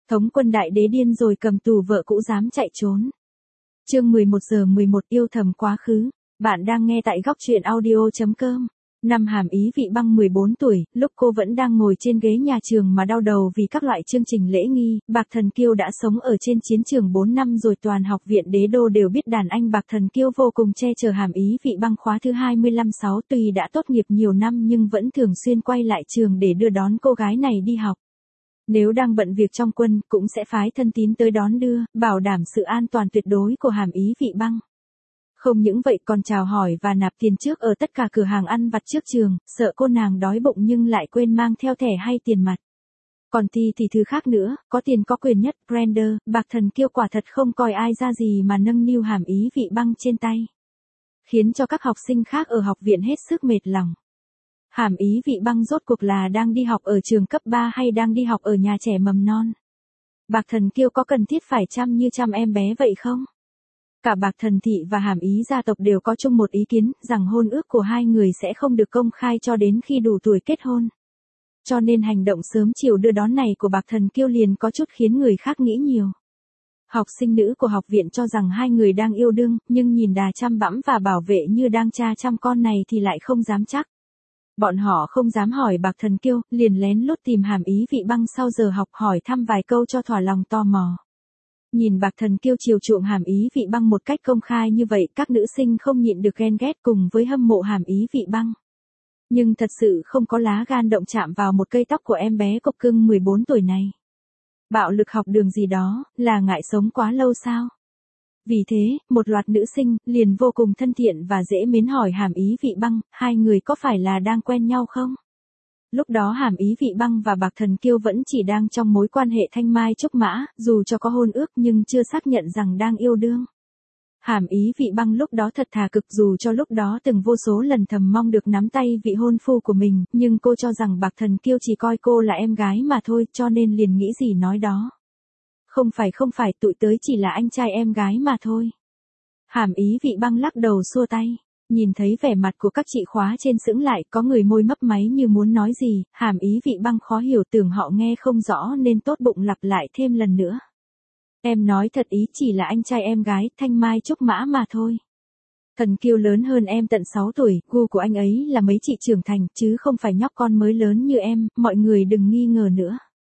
Thống quân đại đế điên rồi cầm tù vợ cũ dám chạy trốn. Chương 11:11 yêu thầm quá khứ. Bạn đang nghe tại góc truyện audio.com. Năm Hàm Ý Vị Băng 14 tuổi, lúc cô vẫn đang ngồi trên ghế nhà trường mà đau đầu vì các loại chương trình lễ nghi, Bạc Thần Kiêu đã sống ở trên chiến trường 4 năm rồi. Toàn học viện Đế Đô đều biết đàn anh Bạc Thần Kiêu vô cùng che chở Hàm Ý Vị Băng khóa thứ 25-6. Tuy đã tốt nghiệp nhiều năm nhưng vẫn thường xuyên quay lại trường để đưa đón cô gái này đi học. Nếu đang bận việc trong quân, cũng sẽ phái thân tín tới đón đưa, bảo đảm sự an toàn tuyệt đối của Hàm Ý Vị Băng. Không những vậy còn chào hỏi và nạp tiền trước ở tất cả cửa hàng ăn vặt trước trường, sợ cô nàng đói bụng nhưng lại quên mang theo thẻ hay tiền mặt. Còn thì thứ khác nữa, có tiền có quyền nhất, Brender, Bạc Thần Kiêu quả thật không coi ai ra gì mà nâng niu Hàm Ý Vị Băng trên tay. Khiến cho các học sinh khác ở học viện hết sức mệt lòng. Hàm Ý Vị Băng rốt cuộc là đang đi học ở trường cấp 3 hay đang đi học ở nhà trẻ mầm non? Bạc Thần Kiêu có cần thiết phải chăm như chăm em bé vậy không? Cả Bạc Thần Thị và Hàm Ý gia tộc đều có chung một ý kiến, rằng hôn ước của hai người sẽ không được công khai cho đến khi đủ tuổi kết hôn. Cho nên hành động sớm chiều đưa đón này của Bạc Thần Kiêu liền có chút khiến người khác nghĩ nhiều. Học sinh nữ của học viện cho rằng hai người đang yêu đương, nhưng nhìn đà chăm bẵm và bảo vệ như đang cha chăm con này thì lại không dám chắc. Bọn họ không dám hỏi Bạc Thần Kiêu, liền lén lút tìm Hàm Ý Vị Băng sau giờ học hỏi thăm vài câu cho thỏa lòng tò mò. Nhìn Bạc Thần Kiêu chiều chuộng Hàm Ý Vị Băng một cách công khai như vậy, các nữ sinh không nhịn được ghen ghét cùng với hâm mộ Hàm Ý Vị Băng. Nhưng thật sự không có lá gan động chạm vào một cây tóc của em bé cục cưng 14 tuổi này. Bạo lực học đường gì đó, là ngại sống quá lâu sao? Vì thế, một loạt nữ sinh liền vô cùng thân thiện và dễ mến hỏi Hàm Ý Vị Băng, hai người có phải là đang quen nhau không? Lúc đó Hàm Ý Vị Băng và Bạc Thần Kiêu vẫn chỉ đang trong mối quan hệ thanh mai trúc mã, dù cho có hôn ước nhưng chưa xác nhận rằng đang yêu đương. Hàm Ý Vị Băng lúc đó thật thà cực, dù cho lúc đó từng vô số lần thầm mong được nắm tay vị hôn phu của mình, nhưng cô cho rằng Bạc Thần Kiêu chỉ coi cô là em gái mà thôi, cho nên liền nghĩ gì nói đó. Không phải, tụi tới chỉ là anh trai em gái mà thôi. Hàm Ý Vị Băng lắc đầu xua tay. Nhìn thấy vẻ mặt của các chị khóa trên sững lại, có người môi mấp máy như muốn nói gì, Hàm Ý Vị Băng khó hiểu, tưởng họ nghe không rõ nên tốt bụng lặp lại thêm lần nữa. Em nói thật ý, chỉ là anh trai em gái, thanh mai trúc mã mà thôi. Thần Kiêu lớn hơn em tận 6 tuổi, gu của anh ấy là mấy chị trưởng thành, chứ không phải nhóc con mới lớn như em, mọi người đừng nghi ngờ nữa.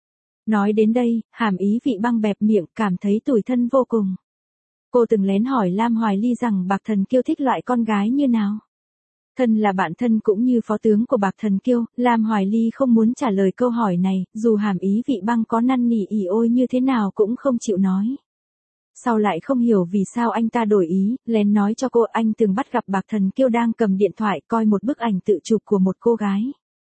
Nói đến đây, Hàm Ý Vị Băng bẹp miệng, cảm thấy tủi thân vô cùng. Cô từng lén hỏi Lam Hoài Ly rằng Bạc Thần Kiêu thích loại con gái như nào. Thân là bạn thân cũng như phó tướng của Bạc Thần Kiêu, Lam Hoài Ly không muốn trả lời câu hỏi này, dù Hàm Ý Vị Băng có năn nỉ ỉ ôi như thế nào cũng không chịu nói. Sau lại không hiểu vì sao anh ta đổi ý, lén nói cho cô anh từng bắt gặp Bạc Thần Kiêu đang cầm điện thoại coi một bức ảnh tự chụp của một cô gái.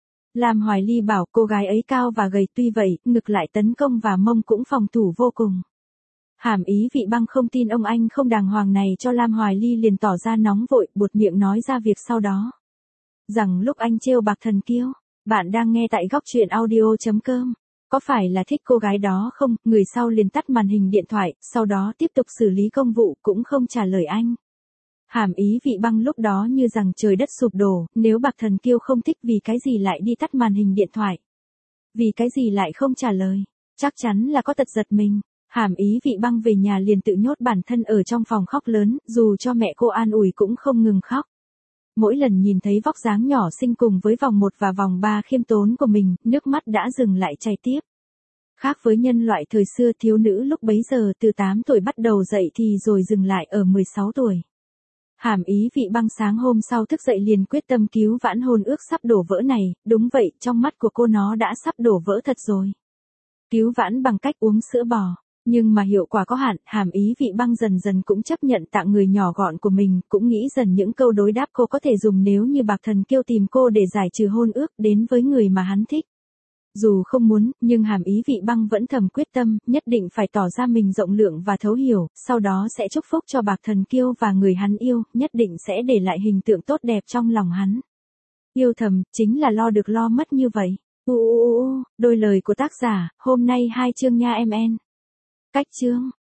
Lam Hoài Ly bảo cô gái ấy cao và gầy, tuy vậy, ngực lại tấn công và mông cũng phòng thủ vô cùng. Hàm Ý Vị Băng không tin ông anh không đàng hoàng này cho Lam Hoài Ly liền tỏ ra nóng vội, buột miệng nói ra việc sau đó. Rằng lúc anh trêu Bạc Thần Kiêu, bạn đang nghe tại góc truyện audio.com. Có phải là thích cô gái đó không? Người sau liền tắt màn hình điện thoại, sau đó tiếp tục xử lý công vụ, cũng không trả lời anh. Hàm Ý Vị Băng lúc đó như rằng trời đất sụp đổ, nếu Bạc Thần Kiêu không thích vì cái gì lại đi tắt màn hình điện thoại? Vì cái gì lại không trả lời? Chắc chắn là có tật giật mình. Hàm Ý Vị Băng về nhà liền tự nhốt bản thân ở trong phòng khóc lớn, dù cho mẹ cô an ủi cũng không ngừng khóc. Mỗi lần nhìn thấy vóc dáng nhỏ xinh cùng với vòng 1 và vòng 3 khiêm tốn của mình, nước mắt đã dừng lại chảy tiếp. Khác với nhân loại thời xưa, thiếu nữ lúc bấy giờ từ 8 tuổi bắt đầu dậy thì rồi dừng lại ở 16 tuổi. Hàm Ý Vị Băng sáng hôm sau thức dậy liền quyết tâm cứu vãn hôn ước sắp đổ vỡ này, đúng vậy, trong mắt của cô nó đã sắp đổ vỡ thật rồi. Cứu vãn bằng cách uống sữa bò. Nhưng mà hiệu quả có hạn, Hàm Ý Vị Băng dần dần cũng chấp nhận tặng người nhỏ gọn của mình, cũng nghĩ dần những câu đối đáp cô có thể dùng nếu như Bạc Thần Kiêu tìm cô để giải trừ hôn ước đến với người mà hắn thích. Dù không muốn, nhưng Hàm Ý Vị Băng vẫn thầm quyết tâm, nhất định phải tỏ ra mình rộng lượng và thấu hiểu, sau đó sẽ chúc phúc cho Bạc Thần Kiêu và người hắn yêu, nhất định sẽ để lại hình tượng tốt đẹp trong lòng hắn. Yêu thầm, chính là lo được lo mất như vậy. Đôi lời của tác giả, hôm nay 2 chương nha em en. Cách chương